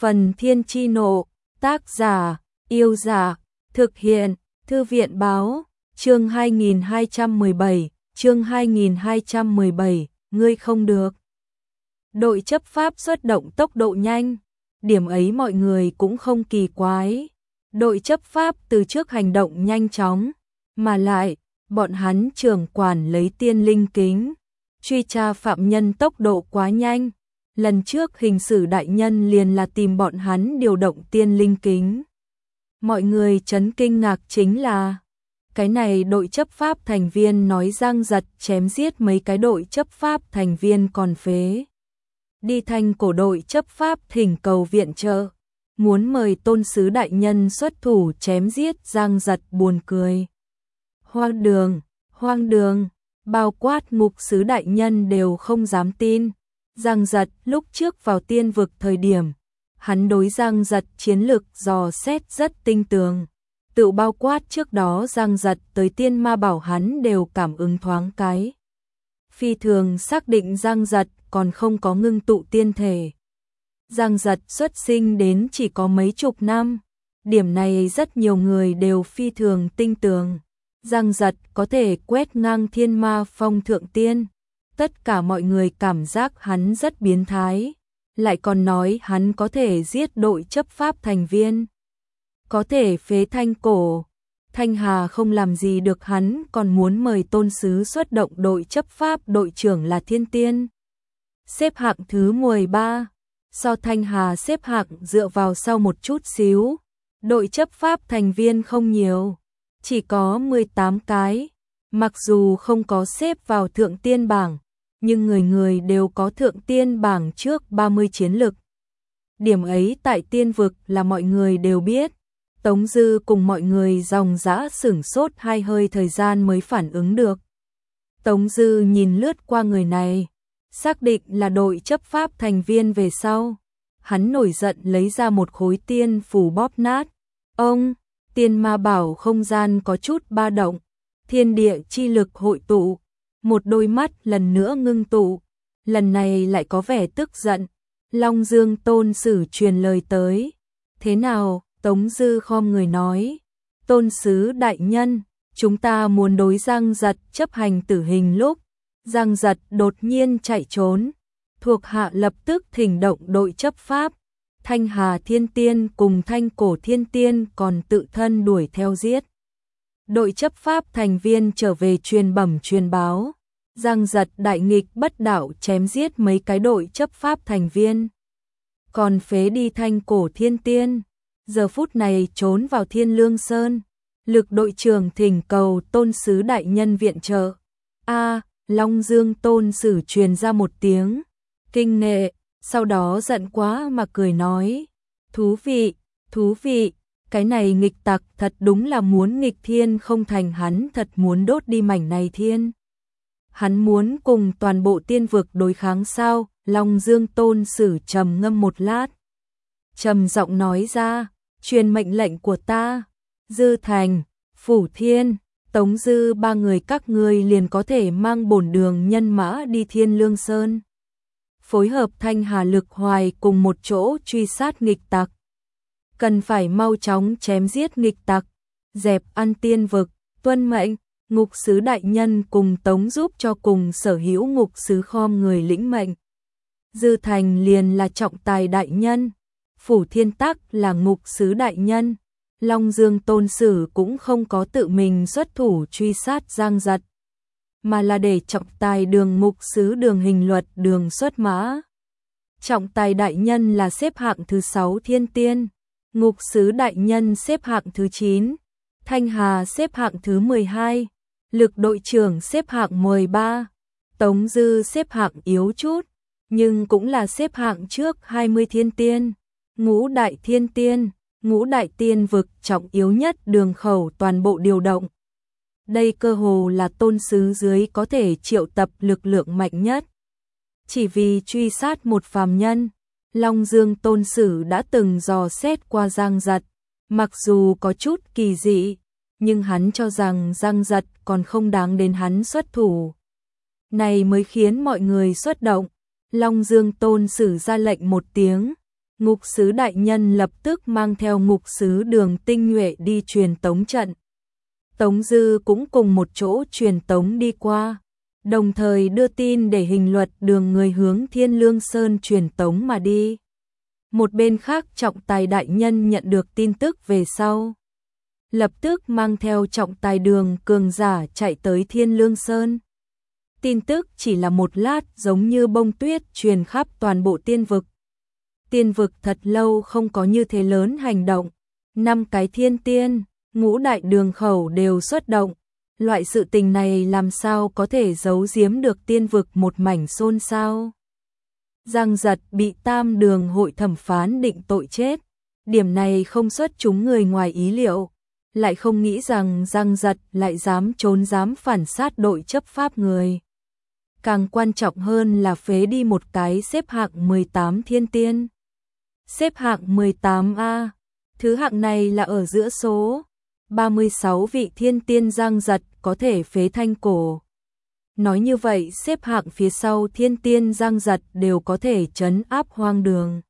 Phần Thiên Chi Nộ, tác giả, Yêu Dạ, thực hiện, Thư viện Báo, chương 2217, ngươi không được. Đội chấp pháp xuất động tốc độ nhanh, điểm ấy mọi người cũng không kỳ quái. Đội chấp pháp từ trước hành động nhanh chóng, mà lại, bọn hắn trưởng quản lấy tiên linh kính, truy tra phạm nhân tốc độ quá nhanh. Lần trước hình sự đại nhân liền là tìm bọn hắn điều động tiên linh kính. Mọi người chấn kinh ngạc chính là, cái này đội chấp pháp thành viên nói Giang Giật chém giết mấy cái đội chấp pháp thành viên còn phế. Đi Thanh Cổ đội chấp pháp thỉnh cầu viện trợ, muốn mời tôn sứ đại nhân xuất thủ chém giết Giang Giật buồn cười. Hoang đường, bao quát Ngục sứ đại nhân đều không dám tin. Giang Giật lúc trước vào tiên vực thời điểm, hắn đối Giang Giật chiến lược dò xét rất tinh tường. Tự bao quát trước đó Giang Giật tới tiên ma bảo hắn đều cảm ứng thoáng cái. Phi thường xác định Giang Giật còn không có ngưng tụ tiên thể. Giang Giật xuất sinh đến chỉ có mấy chục năm, điểm này rất nhiều người đều phi thường tinh tường. Giang Giật có thể quét ngang thiên ma phong thượng tiên. Tất cả mọi người cảm giác hắn rất biến thái, lại còn nói hắn có thể giết đội chấp pháp thành viên, có thể phế Thanh Cổ. Thanh Hà không làm gì được hắn, còn muốn mời tôn sứ xuất động đội chấp pháp, đội trưởng là thiên tiên, xếp hạng thứ 13. So Thanh Hà xếp hạng dựa vào sau một chút xíu, đội chấp pháp thành viên không nhiều, chỉ có 18 cái. Mặc dù không có xếp vào thượng tiên bảng, nhưng người người đều có thượng tiên bảng trước 30 chiến lực. Điểm ấy tại tiên vực là mọi người đều biết. Tống Dư cùng mọi người dòng dã sửng sốt hai hơi thời gian mới phản ứng được. Tống Dư nhìn lướt qua người này, xác định là đội chấp pháp thành viên về sau. Hắn nổi giận lấy ra một khối tiên phù bóp nát. Ông, tiên ma bảo không gian có chút ba động, thiên địa chi lực hội tụ. Một đôi mắt lần nữa ngưng tụ, lần này lại có vẻ tức giận. Long Dương tôn sử truyền lời tới. Thế nào? Tống Dư khom người nói. Tôn sứ đại nhân, chúng ta muốn đối Giang Giật chấp hành tử hình lúc Giang Giật đột nhiên chạy trốn, thuộc hạ lập tức thỉnh động đội chấp pháp. Thanh Hà Thiên Tiên cùng Thanh Cổ Thiên Tiên còn tự thân đuổi theo giết. Đội chấp pháp thành viên trở về truyền bẩm truyền báo, Giang Giật đại nghịch bất đạo chém giết mấy cái đội chấp pháp thành viên, còn phế đi Thanh Cổ Thiên Tiên, giờ phút này trốn vào Thiên Lương Sơn. Lực đội trưởng thỉnh cầu tôn sứ đại nhân viện trợ. Long Dương tôn sử truyền ra một tiếng kinh nệ, sau đó giận quá mà cười nói, thú vị, cái này nghịch tặc thật đúng là muốn nghịch thiên không thành, hắn thật muốn đốt đi mảnh này thiên. Hắn muốn cùng toàn bộ tiên vực đối kháng sao? Long Dương tôn sử trầm ngâm một lát, trầm giọng nói ra, truyền mệnh lệnh của ta, Dư Thành, Phủ Thiên, Tống Dư ba người các ngươi liền có thể mang bổn đường nhân mã đi Thiên Lương Sơn, phối hợp Thanh Hà Lực Hoài cùng một chỗ truy sát nghịch tặc. Cần phải mau chóng chém giết nghịch tặc, dẹp ăn tiên vực. Tuân mệnh. Ngục sứ đại nhân cùng Tống giúp cho cùng sở hữu ngục sứ khom người lĩnh mệnh. Dư Thành liền là trọng tài đại nhân, Phủ Thiên Tắc là ngục sứ đại nhân. Long Dương tôn sử cũng không có tự mình xuất thủ truy sát Giang Giật, mà là để trọng tài đường ngục sứ đường hình luật đường xuất mã. Trọng tài đại nhân là xếp hạng thứ 6 thiên tiên, ngục sứ đại nhân xếp hạng thứ 9, Thanh Hà xếp hạng thứ 12, lực đội trưởng xếp hạng 13, Tống Dư xếp hạng yếu chút, nhưng cũng là xếp hạng trước 20 thiên tiên. Ngũ đại thiên tiên, ngũ đại tiên vực trọng yếu nhất đường khẩu toàn bộ điều động. Đây cơ hồ là tôn sứ dưới có thể triệu tập lực lượng mạnh nhất. Chỉ vì truy sát một phàm nhân, Long Dương tôn sử đã từng dò xét qua Giang Giật, mặc dù có chút kỳ dị, nhưng hắn cho rằng Giang Giật còn không đáng đến hắn xuất thủ. Này mới khiến mọi người xuất động. Long Dương tôn sử ra lệnh một tiếng, Ngục sứ đại nhân lập tức mang theo ngục sứ Đường tinh nhuệ đi truyền tống trận. Tống Dư cũng cùng một chỗ truyền tống đi qua, đồng thời đưa tin để Hình Luật Đường người hướng Thiên Lương Sơn truyền tống mà đi. Một bên khác Trọng Tài đại nhân nhận được tin tức về sau, lập tức mang theo Trọng Tài Đường cường giả chạy tới Thiên Lương Sơn. Tin tức chỉ là một lát giống như bông tuyết truyền khắp toàn bộ tiên vực. Tiên vực thật lâu không có như thế lớn hành động, 5 cái thiên tiên, ngũ đại đường khẩu đều xuất động. Loại sự tình này làm sao có thể giấu giếm được tiên vực một mảnh xôn xao. Giang Giật bị Tam Đường hội thẩm phán định tội chết. Điểm này không xuất chúng người ngoài ý liệu. Lại không nghĩ rằng Giang Giật lại dám trốn dám phản sát đội chấp pháp người. Càng quan trọng hơn là phế đi một cái xếp hạng 18 thiên tiên. Xếp hạng 18A. Thứ hạng này là ở giữa số 36 vị thiên tiên Giang Giật có thể phế thanh cổ. Nói như vậy xếp hạng phía sau thiên tiên Giang Giật đều có thể trấn áp Hoang Đường.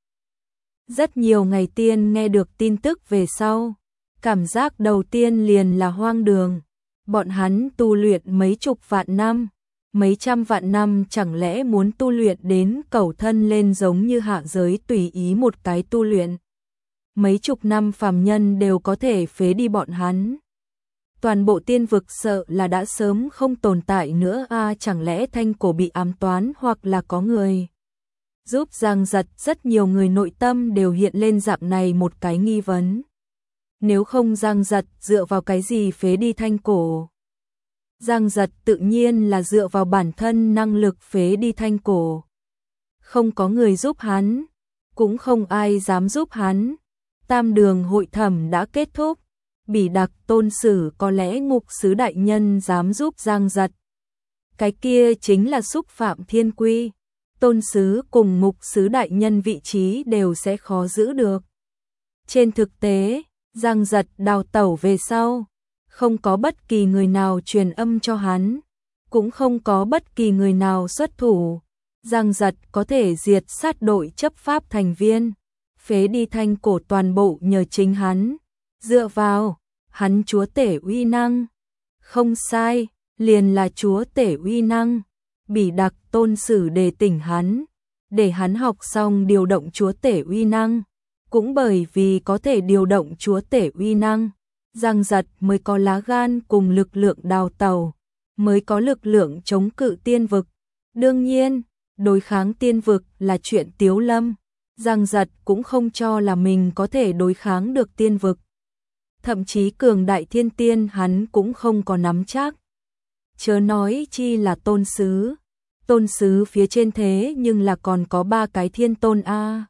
Rất nhiều ngày tiên nghe được tin tức về sau, cảm giác đầu tiên liền là Hoang Đường. Bọn hắn tu luyện mấy chục vạn năm, mấy trăm vạn năm, chẳng lẽ muốn tu luyện đến cẩu thân lên giống như hạ giới tùy ý một cái tu luyện. Mấy chục năm phàm nhân đều có thể phế đi bọn hắn. Toàn bộ tiên vực sợ là đã sớm không tồn tại nữa chẳng lẽ thanh cổ bị ám toán hoặc là có người giúp Giang Giật. Rất nhiều người nội tâm đều hiện lên dạng này một cái nghi vấn. Nếu không Giang Giật dựa vào cái gì phế đi thanh cổ? Giang Giật tự nhiên là dựa vào bản thân năng lực phế đi thanh cổ. Không có người giúp hắn, cũng không ai dám giúp hắn. Tam Đường hội thẩm đã kết thúc. Bỉ Đặc Tôn Sử có lẽ ngục sứ đại nhân dám giúp Giang Giật. Cái kia chính là xúc phạm thiên quy. Tôn sứ cùng ngục sứ đại nhân vị trí đều sẽ khó giữ được. Trên thực tế, Giang Giật đào tẩu về sau, không có bất kỳ người nào truyền âm cho hắn, cũng không có bất kỳ người nào xuất thủ. Giang Giật có thể diệt sát đội chấp pháp thành viên, phế đi thanh cổ toàn bộ nhờ chính hắn, dựa vào hắn chúa tể uy năng. Không sai, liền là chúa tể uy năng. Bỉ Đặc Tôn Sử đề tỉnh hắn, để hắn học xong điều động chúa tể uy năng. Cũng bởi vì có thể điều động chúa tể uy năng, Giang Giật mới có lá gan cùng lực lượng đào tẩu, mới có lực lượng chống cự tiên vực. Đương nhiên, đối kháng tiên vực là chuyện tiếu lâm. Giang Giật cũng không cho là mình có thể đối kháng được tiên vực. Thậm chí cường đại thiên tiên hắn cũng không có nắm chắc. Chớ nói chi là tôn sứ. Tôn sứ phía trên thế nhưng là còn có 3 cái thiên tôn a.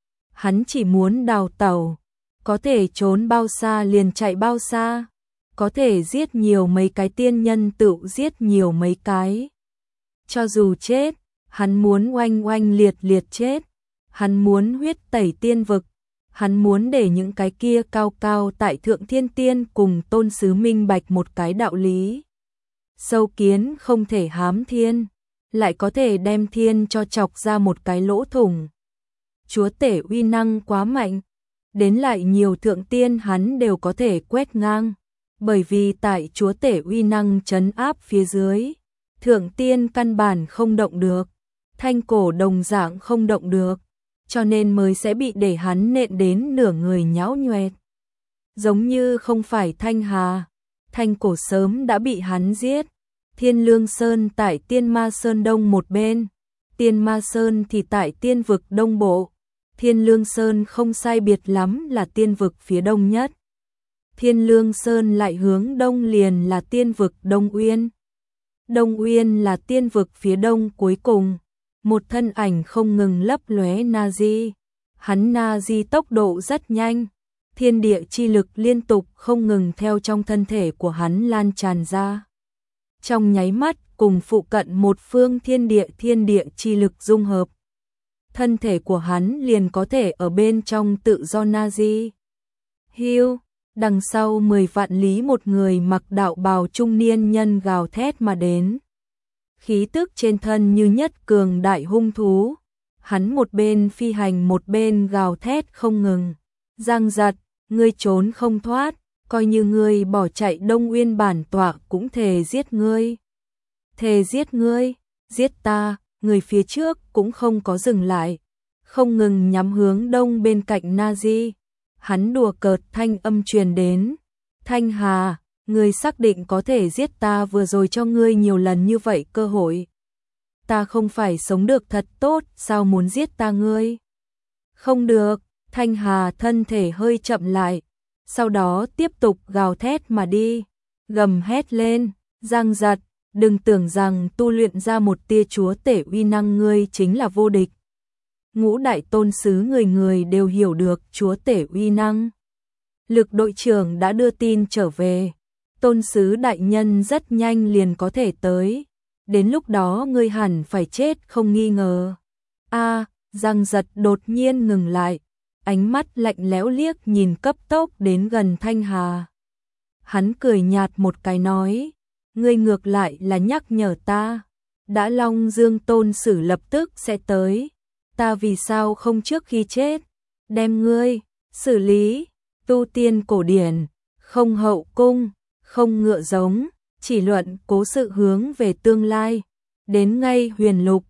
Hắn chỉ muốn đào tẩu, có thể trốn bao xa liền chạy bao xa, có thể giết nhiều mấy cái tiên nhân tự giết nhiều mấy cái. Cho dù chết, hắn muốn oanh oanh liệt liệt chết, hắn muốn huyết tẩy tiên vực, hắn muốn để những cái kia cao cao tại thượng thiên tiên cùng tôn sứ minh bạch một cái đạo lý. Sâu kiến không thể hám thiên, lại có thể đem thiên cho chọc ra một cái lỗ thủng. Chúa tể uy năng quá mạnh, đến lại nhiều thượng tiên hắn đều có thể quét ngang, bởi vì tại chúa tể uy năng trấn áp phía dưới, thượng tiên căn bản không động được, thanh cổ đồng dạng không động được, cho nên mới sẽ bị để hắn nện đến nửa người nhão nhoẹt. Giống như không phải Thanh Hà, thanh cổ sớm đã bị hắn giết. Thiên Lương Sơn tại Tiên Ma Sơn đông một bên, Tiên Ma Sơn thì tại tiên vực đông bộ. Thiên Lương Sơn không sai biệt lắm là tiên vực phía đông nhất. Thiên Lương Sơn lại hướng đông liền là tiên vực Đông Uyên. Đông Uyên là tiên vực phía đông cuối cùng. Một thân ảnh không ngừng lấp lóe Nazi. Hắn Nazi tốc độ rất nhanh. Thiên địa chi lực liên tục không ngừng theo trong thân thể của hắn lan tràn ra. Trong nháy mắt cùng phụ cận một phương thiên địa chi lực dung hợp. Thân thể của hắn liền có thể ở bên trong tự do Nazi. Hiu, đằng sau 10 vạn lý một người mặc đạo bào trung niên nhân gào thét mà đến. Khí tức trên thân như nhất cường đại hung thú, Hắn một bên phi hành một bên gào thét không ngừng. Giang Giật, ngươi trốn không thoát, coi như ngươi bỏ chạy Đông Uyên bản tọa cũng thề giết ngươi. Thề giết ngươi, giết ta, người phía trước cũng không có dừng lại, không ngừng nhắm hướng đông bên cạnh Nazi. Hắn đùa cợt thanh âm truyền đến. Thanh Hà, ngươi xác định có thể giết ta, vừa rồi cho ngươi nhiều lần như vậy cơ hội. Ta không phải sống được thật tốt, sao muốn giết ta ngươi? Không được, Thanh Hà thân thể hơi chậm lại, sau đó tiếp tục gào thét mà đi, gầm hét lên, Giang Giật, đừng tưởng rằng tu luyện ra một tia chúa tể uy năng ngươi chính là vô địch. Ngũ đại tôn sứ người người đều hiểu được chúa tể uy năng. Lực đội trưởng đã đưa tin trở về, tôn sứ đại nhân rất nhanh liền có thể tới, đến lúc đó ngươi hẳn phải chết không nghi ngờ. Giang Giật đột nhiên ngừng lại, ánh mắt lạnh lẽo liếc nhìn cấp tốc đến gần Thanh Hà. Hắn cười nhạt một cái nói, ngươi ngược lại là nhắc nhở ta, đã Long Dương tôn sử lập tức sẽ tới, ta vì sao không trước khi chết, đem ngươi xử lý. Tu tiên cổ điển, không hậu cung, không ngựa giống, chỉ luận cố sự hướng về tương lai, đến ngay huyền lục,